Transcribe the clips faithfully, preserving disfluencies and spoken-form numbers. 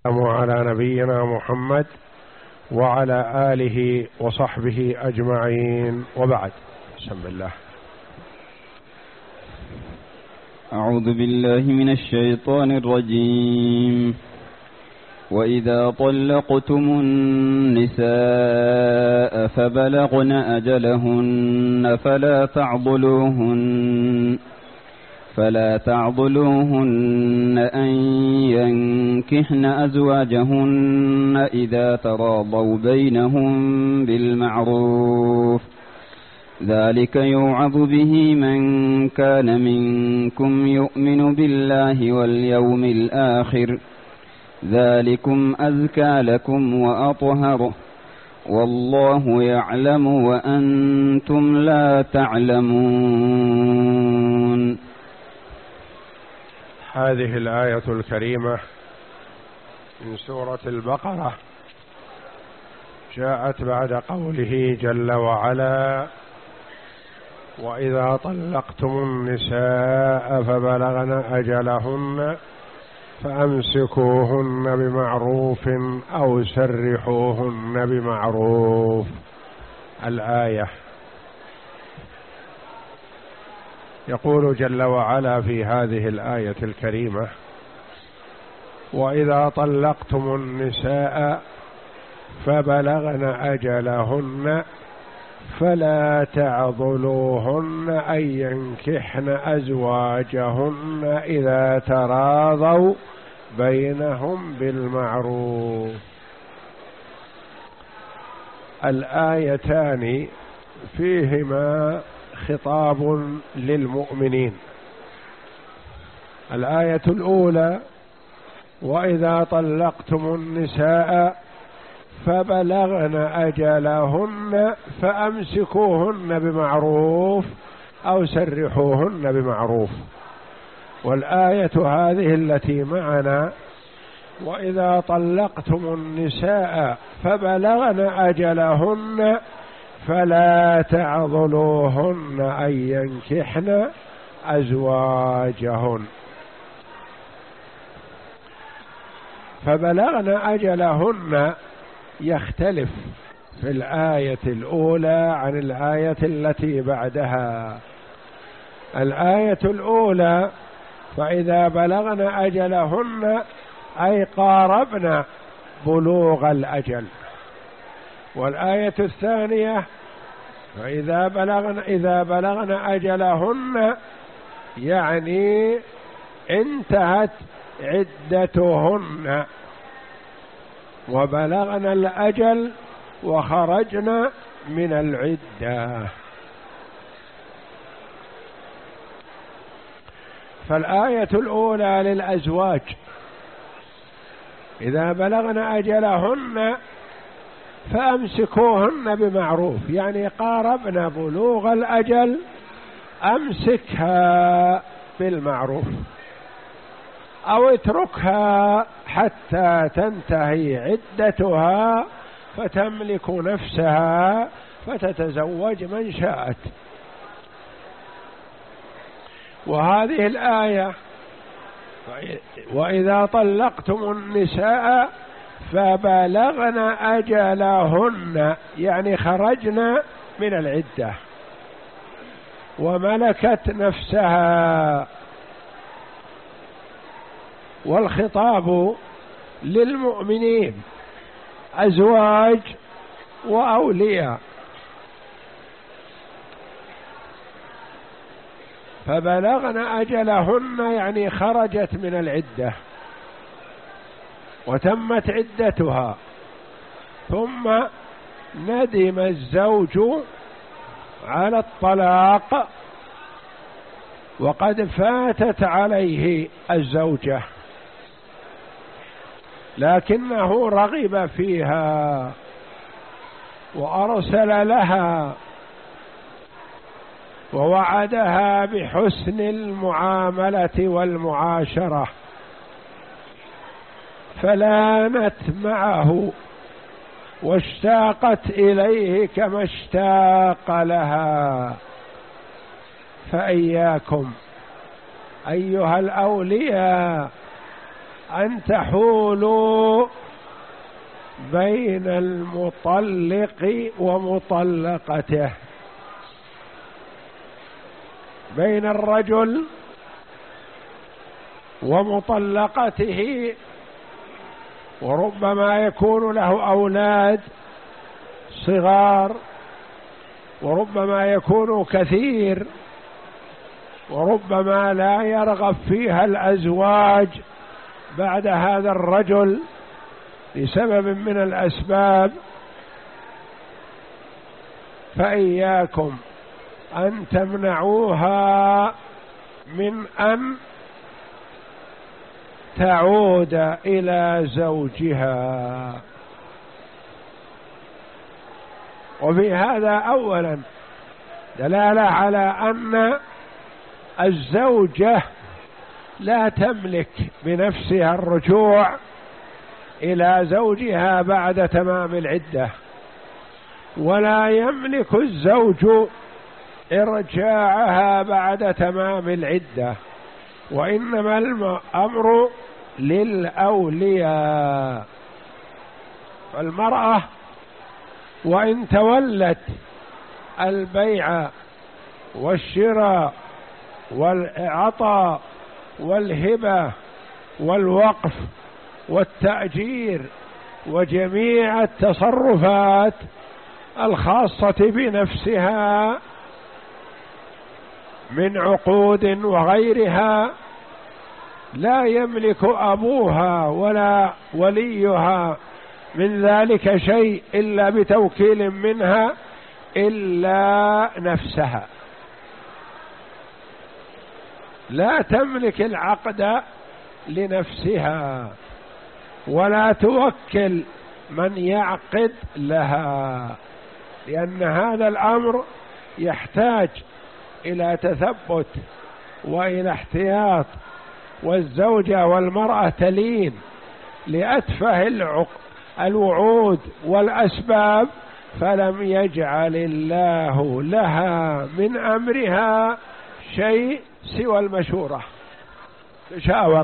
على نبينا محمد وعلى آله وصحبه أجمعين، وبعد. بسم الله. أعوذ بالله من الشيطان الرجيم. وإذا طلقتم النساء فبلغن أجلهن فلا تعضلوهن فلا تعضلوهن أن ينكحن أزواجهن إذا تراضوا بينهم بالمعروف، ذلك يوعظ به من كان منكم يؤمن بالله واليوم الآخر، ذلكم أزكى لكم وأطهر، والله يعلم وأنتم لا تعلمون. هذه الآية الكريمة من سورة البقرة جاءت بعد قوله جل وعلا: وإذا طلقتم النساء فبلغن أجلهن فأمسكوهن بمعروف أو سرحوهن بمعروف. الآية. يقول جل وعلا في هذه الآية الكريمة: وإذا طلقتم النساء فبلغن أجلهن فلا تعضلوهن أن ينكحن أزواجهن إذا تراضوا بينهم بالمعروف. الآيتان فيهما خطاب للمؤمنين. الآية الأولى: وإذا طلقتم النساء فبلغن أجلهن فأمسكوهن بمعروف أو سرحوهن بمعروف. والآية هذه التي معنا: وإذا طلقتم النساء فبلغن أجلهن فلا تعضلوهن أن ينكحن أزواجهن. فبلغن أجلهن يختلف في الآية الأولى عن الآية التي بعدها. الآية الأولى: فإذا بلغن أجلهن أي قاربن بلوغ الأجل. والآية الثانية: فإذا بلغن إذا بلغن أجلهن يعني انتهت عدتهن وبلغن الأجل وخرجن من العدة. فالآية الأولى للأزواج: إذا بلغن أجلهن فأمسكوهن بمعروف، يعني قاربنا بلوغ الأجل أمسكها بالمعروف أو اتركها حتى تنتهي عدتها فتملك نفسها فتتزوج من شاءت. وهذه الآية: وإذا طلقتم النساء فبلغن أجلهن يعني خرجنا من العدة وملكت نفسها. والخطاب للمؤمنين أزواج وأولياء. فبلغن أجلهن يعني خرجت من العدة وتمت عدتها، ثم ندم الزوج على الطلاق وقد فاتت عليه الزوجة، لكنه رغب فيها وأرسل لها ووعدها بحسن المعاملة والمعاشرة، فلانت معه واشتاقت إليه كما اشتاق لها. فإياكم أيها الأولياء أن تحولوا بين المطلق ومطلقته، بين الرجل ومطلقته، وربما يكون له أولاد صغار، وربما يكون كثير، وربما لا يرغب فيها الأزواج بعد هذا الرجل لسبب من الأسباب. فإياكم أن تمنعوها من أن تعود إلى زوجها. وفي هذا أولا دلالة على أن الزوجة لا تملك بنفسها الرجوع إلى زوجها بعد تمام العدة، ولا يملك الزوج إرجاعها بعد تمام العدة، وإنما الأمر للأولياء. فالمرأة وإن تولت البيع والشراء والعطاء والهبة والوقف والتأجير وجميع التصرفات الخاصة بنفسها من عقود وغيرها، لا يملك أبوها ولا وليها من ذلك شيء إلا بتوكيل منها إلا نفسها. لا تملك العقد لنفسها ولا توكل من يعقد لها، لأن هذا الأمر يحتاج إلى تثبت وإلى احتياط، والزوجة والمرأة تلين لأتفه الوعود والأسباب، فلم يجعل الله لها من أمرها شيء سوى المشورة، تشاور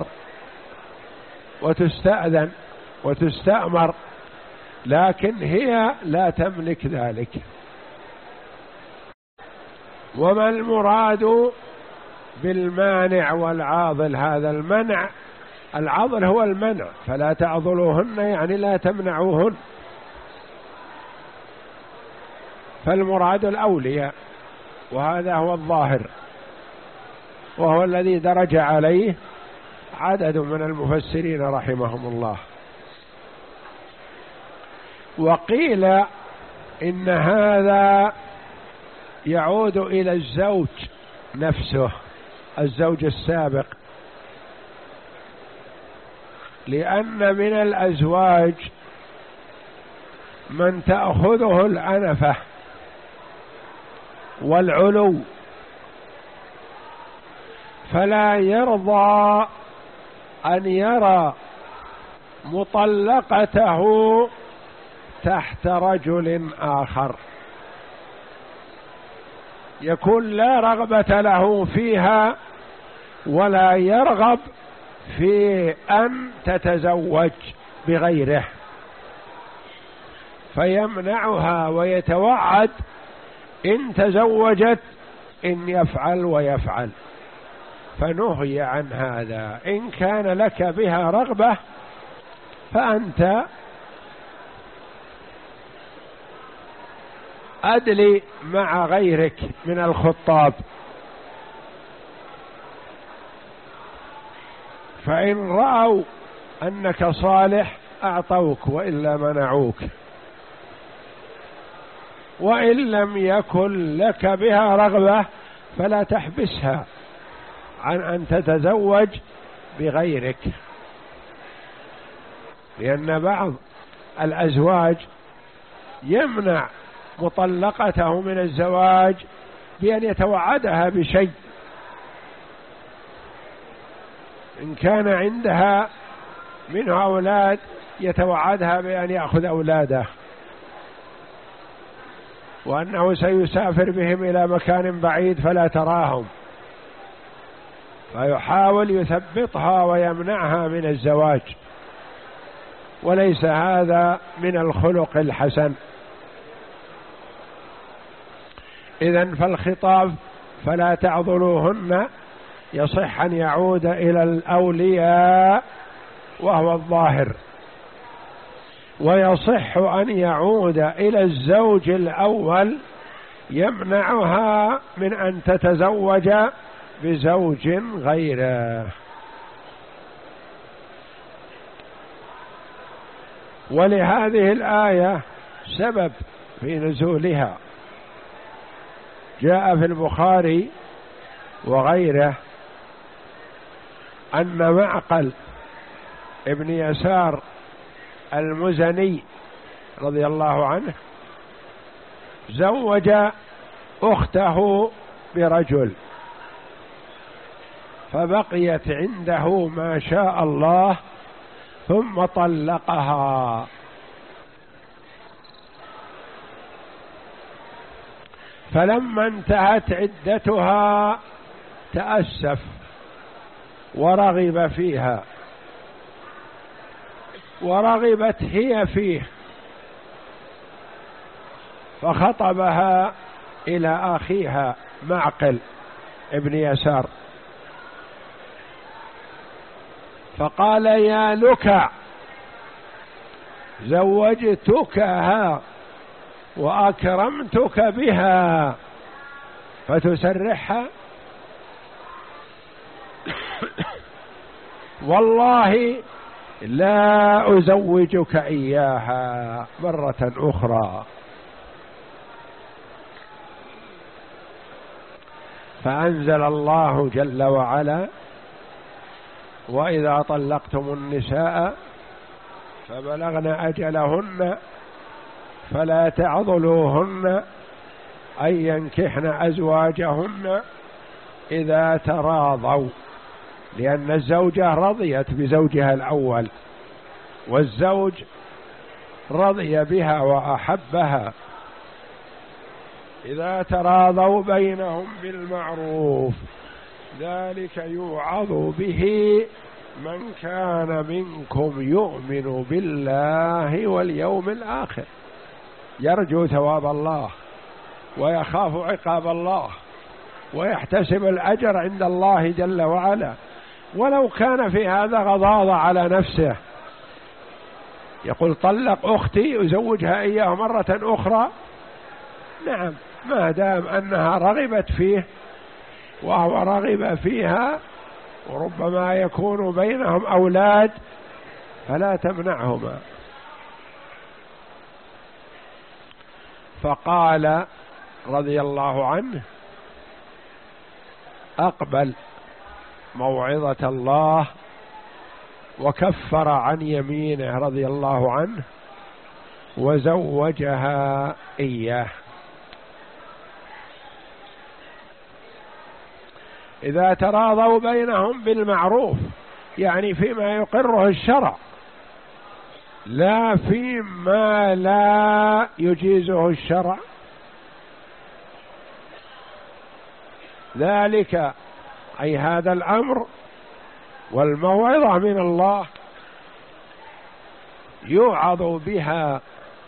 وتستأذن وتستأمر، لكن هي لا تملك ذلك. وما المراد بالمانع والعاضل؟ هذا المنع، العضل هو المنع، فلا تعضلوهن يعني لا تمنعوهن، فالمراد الأولياء، وهذا هو الظاهر، وهو الذي درج عليه عدد من المفسرين رحمهم الله. وقيل إن هذا يعود إلى الزوج نفسه، الزوج السابق، لأن من الأزواج من تأخذه الأنفة والعلو، فلا يرضى أن يرى مطلقته تحت رجل آخر، يكون لا رغبة له فيها ولا يرغب في أن تتزوج بغيره، فيمنعها ويتوعد إن تزوجت إن يفعل ويفعل، فنهي عن هذا. إن كان لك بها رغبة فأنت أدلي مع غيرك من الخطاب، فإن رأوا أنك صالح أعطوك وإلا منعوك، وإن لم يكن لك بها رغبة فلا تحبسها عن أن تتزوج بغيرك، لأن بعض الأزواج يمنع مطلقته من الزواج بأن يتوعدها بشيء، إن كان عندها منه أولاد يتوعدها بأن يأخذ أولاده، وأنه سيسافر بهم إلى مكان بعيد فلا تراهم، فيحاول يثبطها ويمنعها من الزواج، وليس هذا من الخلق الحسن. إذن فالخطاب فلا تعضلوهن يصح أن يعود إلى الأولياء وهو الظاهر، ويصح أن يعود إلى الزوج الأول يمنعها من أن تتزوج بزوج غيره. ولهذه الآية سبب في نزولها، جاء في البخاري وغيره أن معقل ابن يسار المزني رضي الله عنه زوج أخته برجل، فبقيت عنده ما شاء الله ثم طلقها، فلما انتهت عدتها تأسف ورغب فيها، ورغبت هي فيه، فخطبها إلى أخيها معقل ابن يسار، فقال يا لك زوجتكها وأكرمتك بها فتسرحها؟ والله لا أزوجك إياها مرة أخرى. فأنزل الله جل وعلا وإذا طلقتم النساء فبلغن أجلهن فلا تعضلوهن أن ينكحن أزواجهن إذا تراضوا، لأن الزوجة رضيت بزوجها الأول والزوج رضي بها وأحبها، إذا تراضوا بينهم بالمعروف، ذلك يوعظ به من كان منكم يؤمن بالله واليوم الآخر، يرجو ثواب الله ويخاف عقاب الله ويحتسب الأجر عند الله جل وعلا، ولو كان في هذا غضاضة على نفسه، يقول طلق أختي أزوجها إياه مرة أخرى، نعم، ما دام أنها رغبت فيه وهو رغب فيها وربما يكون بينهم أولاد فلا تمنعهما. فقال رضي الله عنه أقبل موعظة الله وكفر عن يمينه رضي الله عنه وزوجها إياه. إذا تراضوا بينهم بالمعروف، يعني فيما يقره الشرع، لا فيما لا يجيزه الشرع، ذلك أي هذا الأمر والموعظة من الله يوعظ بها،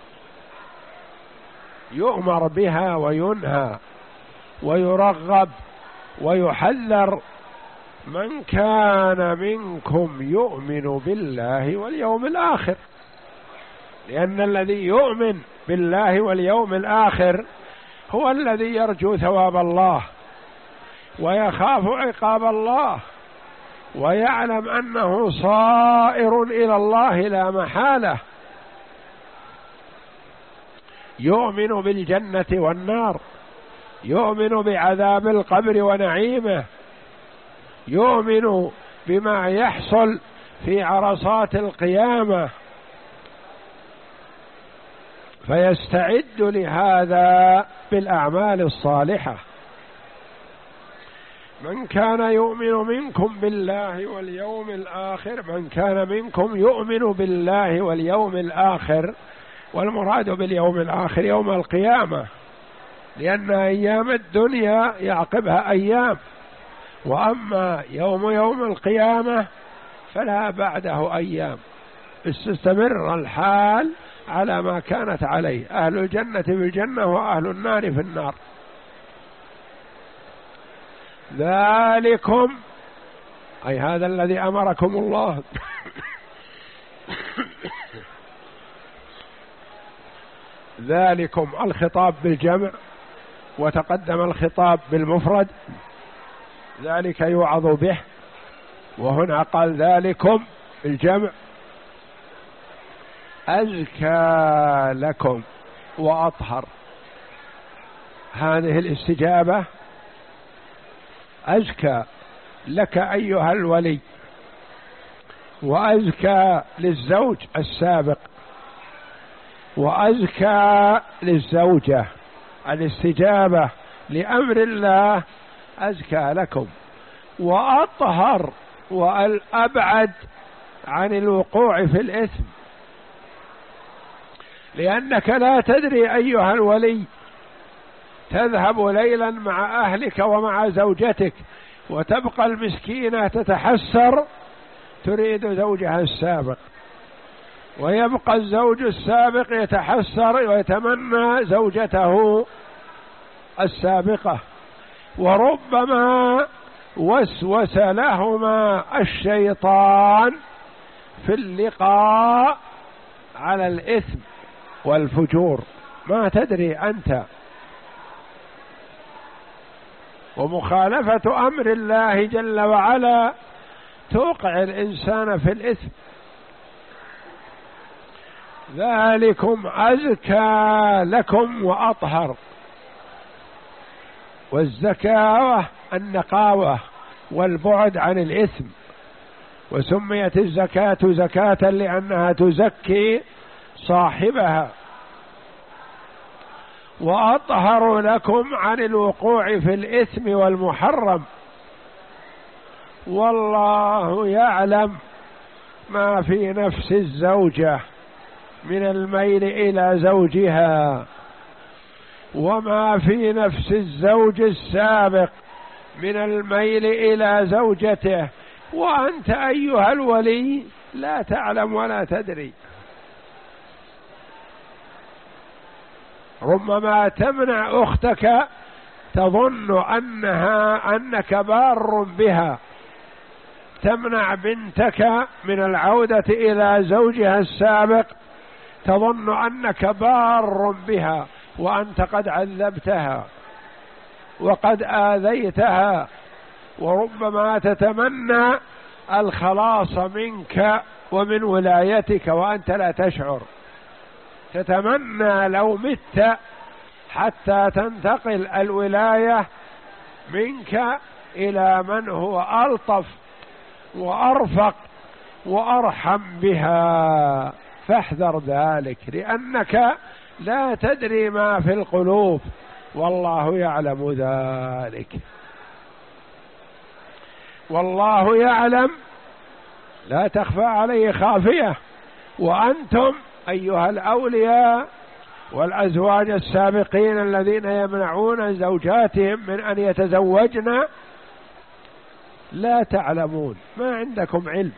يؤمر بها وينهى ويرغب ويحذر من كان منكم يؤمن بالله واليوم الآخر، لأن الذي يؤمن بالله واليوم الآخر هو الذي يرجو ثواب الله ويخاف عقاب الله ويعلم أنه صائر إلى الله لا محالة، يؤمن بالجنة والنار، يؤمن بعذاب القبر ونعيمه، يؤمن بما يحصل في عرصات القيامة، فيستعد لهذا بالأعمال الصالحة. من كان يؤمن منكم بالله واليوم الآخر، من كان منكم يؤمن بالله واليوم الآخر، والمراد باليوم الآخر يوم القيامة، لأن أيام الدنيا يعقبها أيام، وأما يوم يوم القيامة فلا بعده أيام، استمر الحال على ما كانت عليه، أهل الجنة في الجنة وأهل النار في النار. ذلكم أي هذا الذي أمركم الله ذلكم الخطاب بالجمع، وتقدم الخطاب بالمفرد، ذلك يوعظ به، وهنا قال ذلكم بالجمع. أزكى لكم وأطهر، هذه الاستجابة أزكى لك أيها الولي، وأزكى للزوج السابق، وأزكى للزوجة. الاستجابة لأمر الله أزكى لكم، وأطهر والأبعد عن الوقوع في الإثم، لأنك لا تدري أيها الولي، تذهب ليلا مع أهلك ومع زوجتك، وتبقى المسكينة تتحسر تريد زوجها السابق، ويبقى الزوج السابق يتحسر ويتمنى زوجته السابقة، وربما وسوس لهما الشيطان في اللقاء على الإثم والفجور، ما تدري أنت. ومخالفة أمر الله جل وعلا توقع الإنسان في الإثم. ذلكم أزكى لكم وأطهر، والزكاوة النقاوة والبعد عن الإثم، وسميت الزكاة زكاة لأنها تزكي صاحبها. وأطهر لكم عن الوقوع في الإثم والمحرم، والله يعلم ما في نفس الزوجة من الميل إلى زوجها، وما في نفس الزوج السابق من الميل إلى زوجته، وأنت أيها الولي لا تعلم ولا تدري. ربما تمنع أختك تظن أنها أنك بار بها، تمنع بنتك من العودة إلى زوجها السابق تظن أنك بار بها، وأنت قد عذبتها وقد آذيتها، وربما تتمنى الخلاص منك ومن ولايتك وأنت لا تشعر، تتمنى لو مت حتى تنتقل الولاية منك إلى من هو ألطف وأرفق وأرحم بها. فاحذر ذلك، لأنك لا تدري ما في القلوب، والله يعلم ذلك. والله يعلم لا تخفى عليه خافية. وأنتم أيها الأولياء والأزواج السابقين الذين يمنعون زوجاتهم من أن يتزوجن لا تعلمون، ما عندكم علم،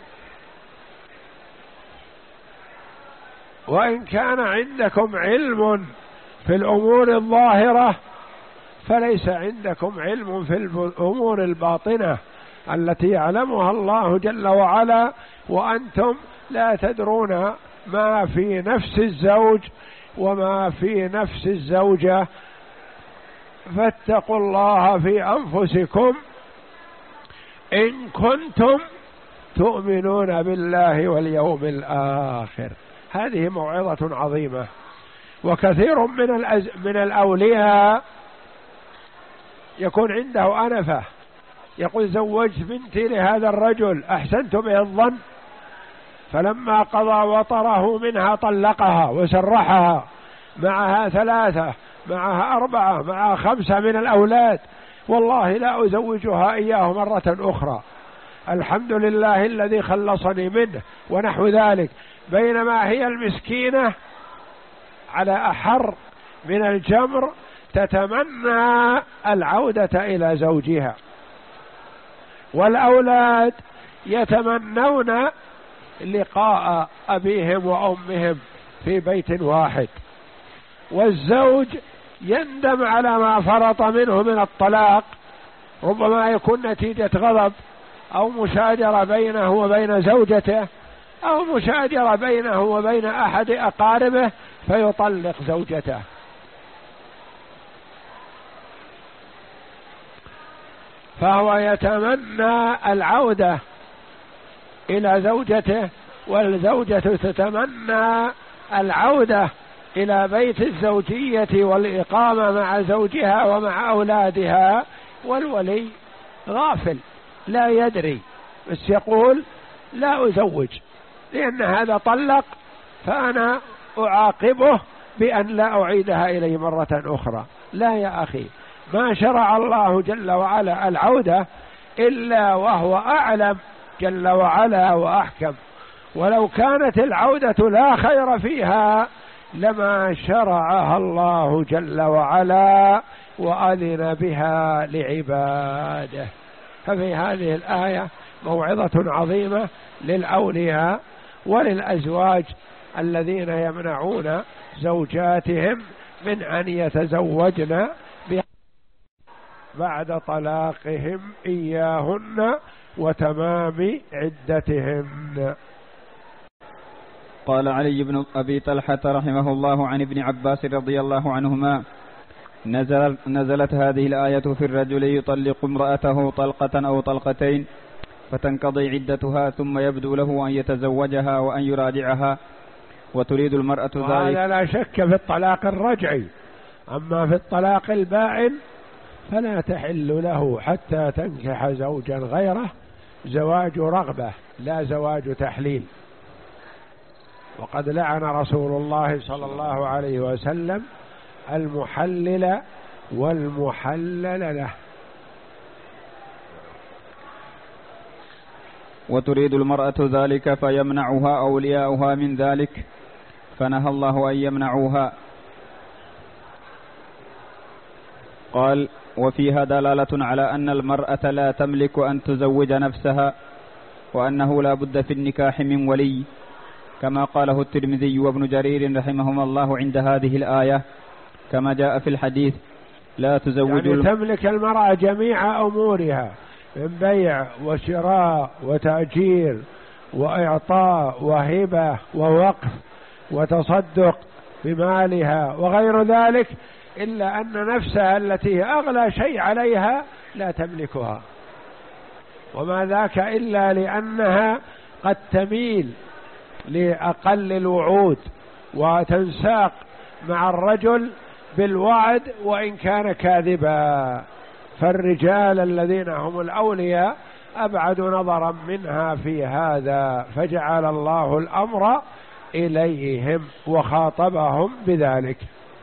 وإن كان عندكم علم في الأمور الظاهرة فليس عندكم علم في الأمور الباطنة التي يعلمها الله جل وعلا، وأنتم لا تدرون ما في نفس الزوج وما في نفس الزوجة. فاتقوا الله في أنفسكم إن كنتم تؤمنون بالله واليوم الآخر. هذه موعظة عظيمة. وكثير من الأز... من الأولياء يكون عنده أنفة، يقول زوجت بنتي لهذا الرجل أحسنت به الظن، فلما قضى وطره منها طلقها وسرحها، معها ثلاثة معها أربعة معها خمسة من الأولاد، والله لا أزوجها إياه مرة أخرى، الحمد لله الذي خلصني منه ونحو ذلك، بينما هي المسكينة على أحر من الجمر تتمنى العودة إلى زوجها. والأولاد يتمنون لقاء أبيهم وأمهم في بيت واحد، والزوج يندم على ما فرط منه من الطلاق، ربما يكون نتيجة غضب أو مشاجرة بينه وبين زوجته أو مشاجرة بينه وبين أحد أقاربه فيطلق زوجته. فهو يتمنى العودة إلى زوجته، والزوجة تتمنى العودة إلى بيت الزوجية والإقامة مع زوجها ومع أولادها، والولي غافل لا يدري، بس يقول لا أزوج لأن هذا طلق، فأنا أعاقبه بأن لا أعيدها إليه مرة أخرى. لا يا أخي، ما شرع الله جل وعلا العودة إلا وهو أعلم جل وعلا وأحكم، ولو كانت العودة لا خير فيها لما شرعها الله جل وعلا وأذن بها لعباده. ففي هذه الآية موعظة عظيمة للأولياء وللأزواج الذين يمنعون زوجاتهم من أن يتزوجن بعد طلاقهم إياهن وتمام عدتهن. قال علي بن أبي طلحة رحمه الله عن ابن عباس رضي الله عنهما: نزل نزلت هذه الآية في الرجل يطلق امرأته طلقة أو طلقتين فتنقضي عدتها ثم يبدو له أن يتزوجها وأن يراجعها، وتريد المرأة ذلك. وهذا لا شك في الطلاق الرجعي، أما في الطلاق البائن فلا تحل له حتى تنكح زوجا غيره، زواج رغبة لا زواج تحليل. وقد لعن رسول الله صلى الله عليه وسلم المحلل والمحلل له. وتريد المرأة ذلك فيمنعها أولياؤها من ذلك، فنهى الله أن يمنعوها. قال: وفيها دلالة على أن المرأة لا تملك أن تزوج نفسها، وأنه لا بد في النكاح من ولي، كما قاله الترمذي وابن جرير رحمهما الله عند هذه الآية، كما جاء في الحديث: لا تزوج يعني تملك المرأة جميع أمورها من بيع وشراء وتأجير وإعطاء وهبة ووقف وتصدق بمالها وغير ذلك، إلا أن نفسها التي هي أغلى شيء عليها لا تملكها، وما ذاك إلا لأنها قد تميل لأقل الوعود وتنساق مع الرجل بالوعد وإن كان كاذبا. فالرجال الذين هم الأولياء أبعد نظرا منها في هذا، فجعل الله الأمر إليهم وخاطبهم بذلك،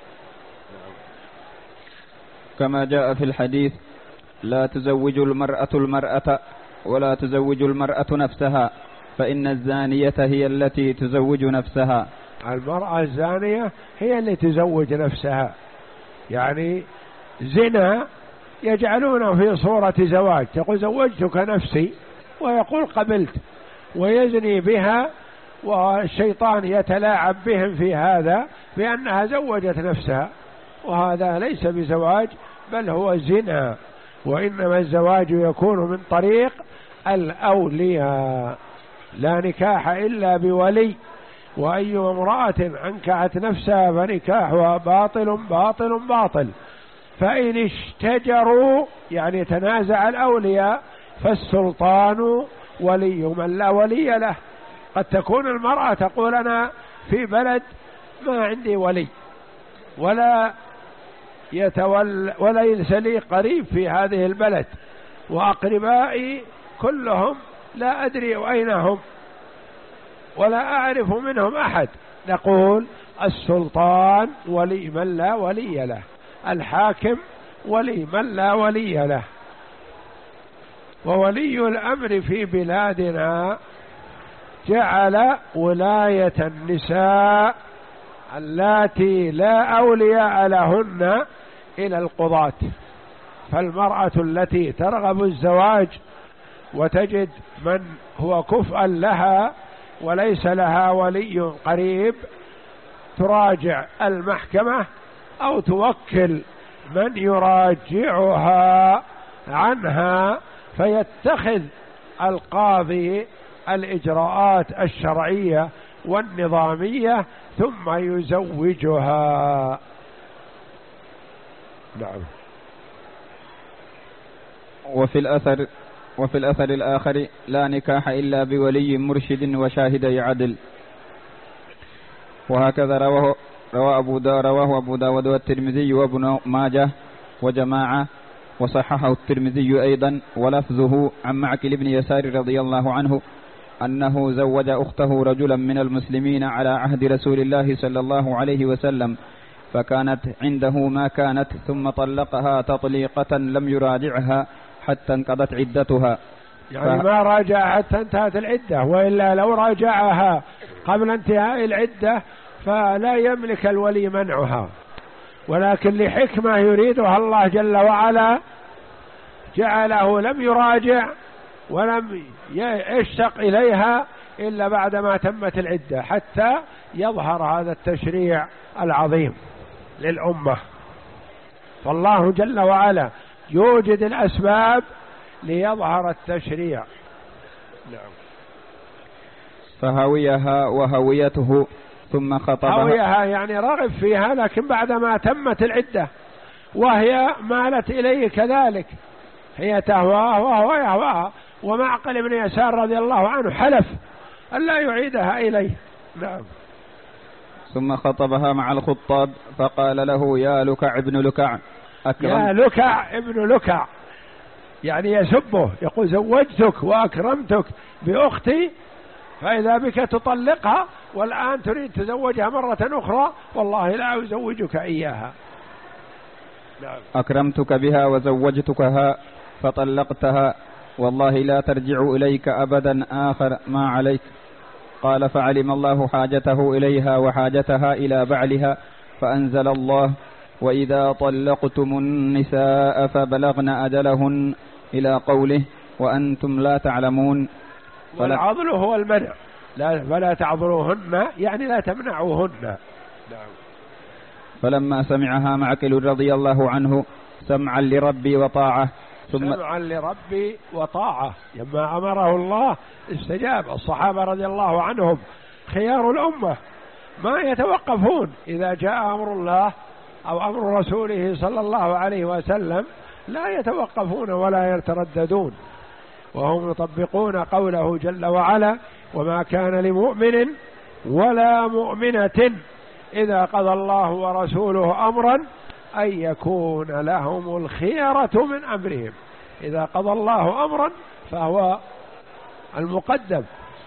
كما جاء في الحديث: لا تزوج المرأة المرأة ولا تزوج المرأة نفسها، فإن الزانية هي التي تزوج نفسها. المرأة الزانية هي اللي تزوج نفسها، يعني زنا يجعلونه في صورة زواج، تقول زوجتك نفسي ويقول قبلت، ويزني بها، والشيطان يتلاعب بهم في هذا بأنها زوجت نفسها، وهذا ليس بزواج بل هو زنا، وإنما الزواج يكون من طريق الأولياء، لا نكاح إلا بولي. وأي امرأة أنكحت نفسها فنكاحها باطل باطل باطل. فإن اشتجروا يعني تنازع الأولياء فالسلطان ولي من لا ولي له. قد تكون المرأة تقول أنا في بلد ما عندي ولي ولا يتولى ولا ليس لي قريب في هذه البلد، وأقربائي كلهم لا أدري أين هم ولا أعرف منهم أحد. نقول السلطان ولي من لا ولي له، الحاكم ولي من لا ولي له. وولي الأمر في بلادنا جعل ولاية النساء اللاتي لا أولياء لهن إلى القضاة. فالمرأة التي ترغب الزواج وتجد من هو كفء لها وليس لها ولي قريب تراجع المحكمة أو توكل من يراجعها عنها، فيتخذ القاضي الإجراءات الشرعية والنظامية ثم يزوجها. نعم. وفي الأثر وفي الأثر الآخر: لا نكاح إلا بولي مرشد وشاهدي عدل. وهكذا رواه رواه أبو دا رواه أبو داود والترمذي وابن ماجه وجماعة، وصححه الترمذي أيضا، ولفظه عن معقل بن يسار رضي الله عنه أنه زوج أخته رجلا من المسلمين على عهد رسول الله صلى الله عليه وسلم، فكانت عنده ما كانت، ثم طلقها تطليقة لم يراجعها حتى انقضت عدتها. يعني ف... ما راجعها حتى انتهت العدة، وإلا لو راجعها قبل انتهاء العدة فلا يملك الولي منعها، ولكن لحكمة يريدها الله جل وعلا جعله لم يراجع ولم يشتق إليها إلا بعدما تمت العدة، حتى يظهر هذا التشريع العظيم للأمة. فالله جل وعلا يوجد الأسباب ليظهر التشريع. نعم. فهويها وهويته ثم خطبها. هويها يعني رغب فيها، لكن بعدما تمت العدة وهي مالت إليه كذلك، هي تهواه وهو يهواها. ومعقل بن يسار رضي الله عنه حلف أن لا يعيدها إليه. نعم. ثم خطبها مع الخطاب فقال له: يا لكع ابن لكع أكرم. يا لكع ابن لكع يعني يسبه، يقول: زوجتك وأكرمتك بأختي، فإذا بك تطلقها والآن تريد تزوجها مرة أخرى، والله لا أزوجك إياها. نعم. أكرمتك بها وزوجتكها فطلقتها، والله لا ترجع إليك أبدا آخر ما عليك. قال: فعلم الله حاجته إليها وحاجتها إلى بعلها، فأنزل الله: وإذا طلقتم النساء فبلغن أجلهن، إلى قوله: وأنتم لا تعلمون. والعضل هو المنع، لا فلا تعضلوهن يعني لا تمنعوهن. نعم. فلما سمعها معقل رضي الله عنه سمعا لربي وطاعة ثم سمعا لربي وطاعة، لما أمره الله استجاب. الصحابة رضي الله عنهم خيار الأمة، ما يتوقفون إذا جاء أمر الله أو أمر رسوله صلى الله عليه وسلم، لا يتوقفون ولا يترددون، وهم يطبقون قوله جل وعلا: وما كان لمؤمن ولا مؤمنة إذا قضى الله ورسوله أمرا أن يكون لهم الخيرة من أمرهم. إذا قضى الله أمرا فهو المقدم.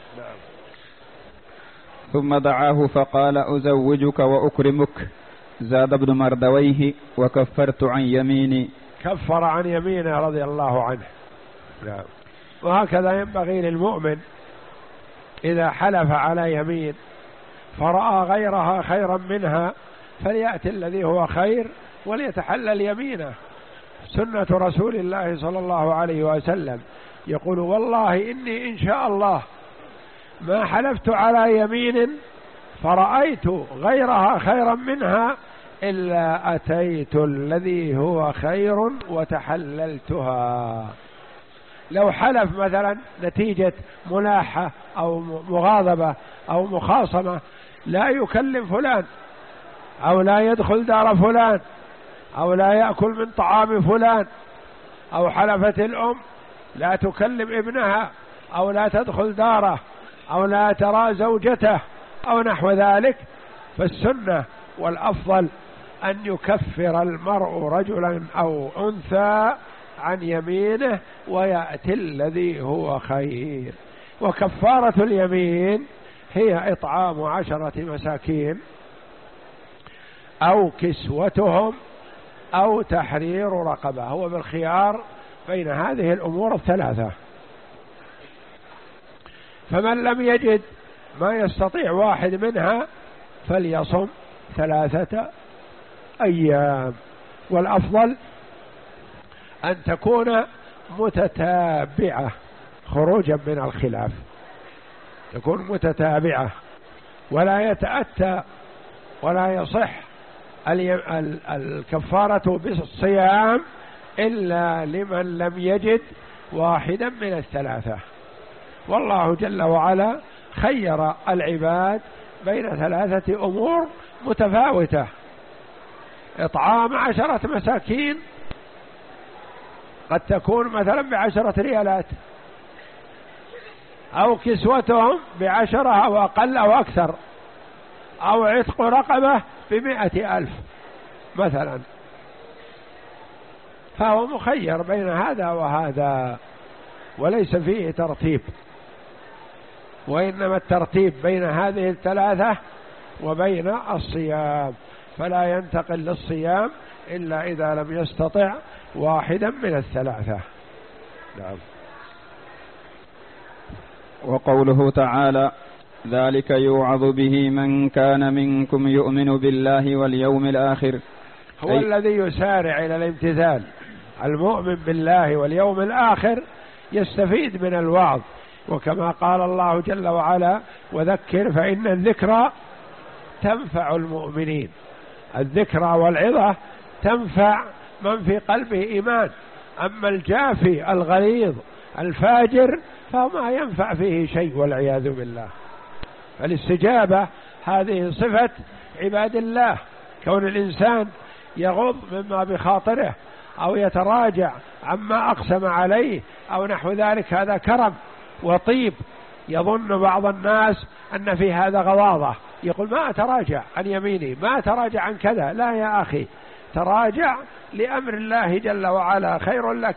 ثم دعاه فقال: أزوجك وأكرمك. زاد ابن مردويه: وكفرت عن يميني. كفر عن يمينه رضي الله عنه. نعم. وهكذا ينبغي للمؤمن إذا حلف على يمين فرأى غيرها خيرا منها فليأتي الذي هو خير وليتحلل يمينه. سنة رسول الله صلى الله عليه وسلم يقول: والله إني إن شاء الله ما حلفت على يمين فرأيت غيرها خيرا منها إلا أتيت الذي هو خير وتحللتها. لو حلف مثلا نتيجة ملاحة أو مغاضبة أو مخاصمة لا يكلم فلان أو لا يدخل دار فلان أو لا يأكل من طعام فلان، أو حلفت الأم لا تكلم ابنها أو لا تدخل داره أو لا ترى زوجته أو نحو ذلك، فالسنة والأفضل أن يكفر المرء رجلا أو أنثى عن يمينه ويأتي الذي هو خير. وكفارة اليمين هي إطعام عشرة مساكين أو كسوتهم أو تحرير رقبة، هو بالخيار بين هذه الأمور الثلاثة. فمن لم يجد ما يستطيع واحد منها فليصم ثلاثة أيام، والأفضل أن تكون متتابعة خروجا من الخلاف، تكون متتابعة ولا يتأتى ولا يصح الكفارة بالصيام إلا لمن لم يجد واحدا من الثلاثة. والله جل وعلا خير العباد بين ثلاثة أمور متفاوتة: إطعام عشرة مساكين قد تكون مثلا بعشرة ريالات، أو كسوتهم بعشرة أو أقل أو أكثر، أو عتق رقبة بمئة ألف مثلا، فهو مخير بين هذا وهذا وليس فيه ترتيب، وإنما الترتيب بين هذه الثلاثة وبين الصيام، فلا ينتقل للصيام إلا إذا لم يستطع واحدا من الثلاثة. نعم. وقوله تعالى: ذلك يوعظ به من كان منكم يؤمن بالله واليوم الآخر، هو أي الذي يسارع إلى الامتثال. المؤمن بالله واليوم الآخر يستفيد من الوعظ، وكما قال الله جل وعلا: وذكر فإن الذكرى تنفع المؤمنين. الذكرى والعظة تنفع من في قلبه إيمان، أما الجافي الغليظ الفاجر فما ينفع فيه شيء والعياذ بالله. فالاستجابة هذه صفة عباد الله، كون الإنسان يغض مما بخاطره أو يتراجع عما أقسم عليه أو نحو ذلك، هذا كرم وطيب. يظن بعض الناس أن في هذا غضاضة، يقول ما أتراجع عن يميني، ما أتراجع عن كذا. لا يا أخي، تراجع لأمر الله جل وعلا خير لك.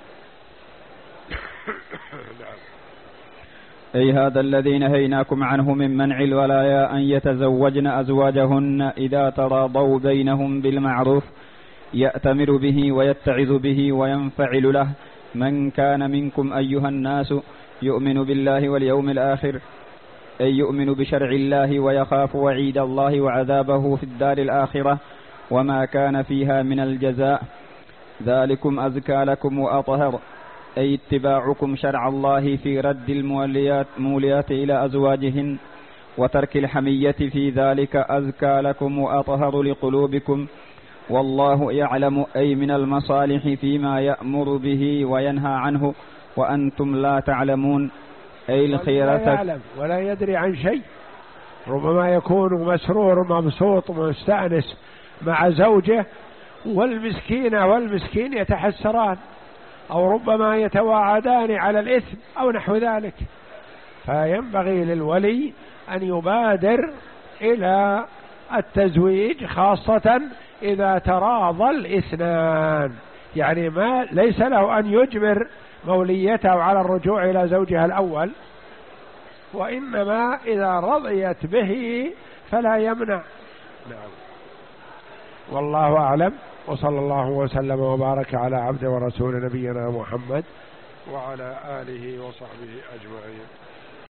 أي هذا الذي نهيناكم عنه من منع الولايا أن يتزوجن أزواجهن إذا تراضوا بينهم بالمعروف يأتمر به ويتعظ به وينفعل له من كان منكم أيها الناس يؤمن بالله واليوم الآخر، أي يؤمن بشرع الله ويخاف وعيد الله وعذابه في الدار الآخرة وما كان فيها من الجزاء. ذلكم أزكى لكم وأطهر، أي اتباعكم شرع الله في رد الموليات موليات إلى أزواجهن وترك الحمية في ذلك أزكى لكم وأطهر لقلوبكم، والله يعلم، أي من المصالح فيما يأمر به وينهى عنه وأنتم لا تعلمون، أي الخيرة لا يعلم ولا يدري عن شيء. ربما يكون مسرور مبسوط مستأنس مع زوجه والمسكينة والمسكين يتحسران، أو ربما يتواعدان على الإثم أو نحو ذلك، فينبغي للولي أن يبادر إلى التزويج، خاصة إذا تراضى الاثنان، يعني ما ليس له أن يجبر موليته على الرجوع إلى زوجها الأول، وإنما إذا رضيت به فلا يمنع. نعم. والله أعلم، وصلى الله وسلم وبارك على عبد ورسول نبينا محمد وعلى آله وصحبه أجمعين.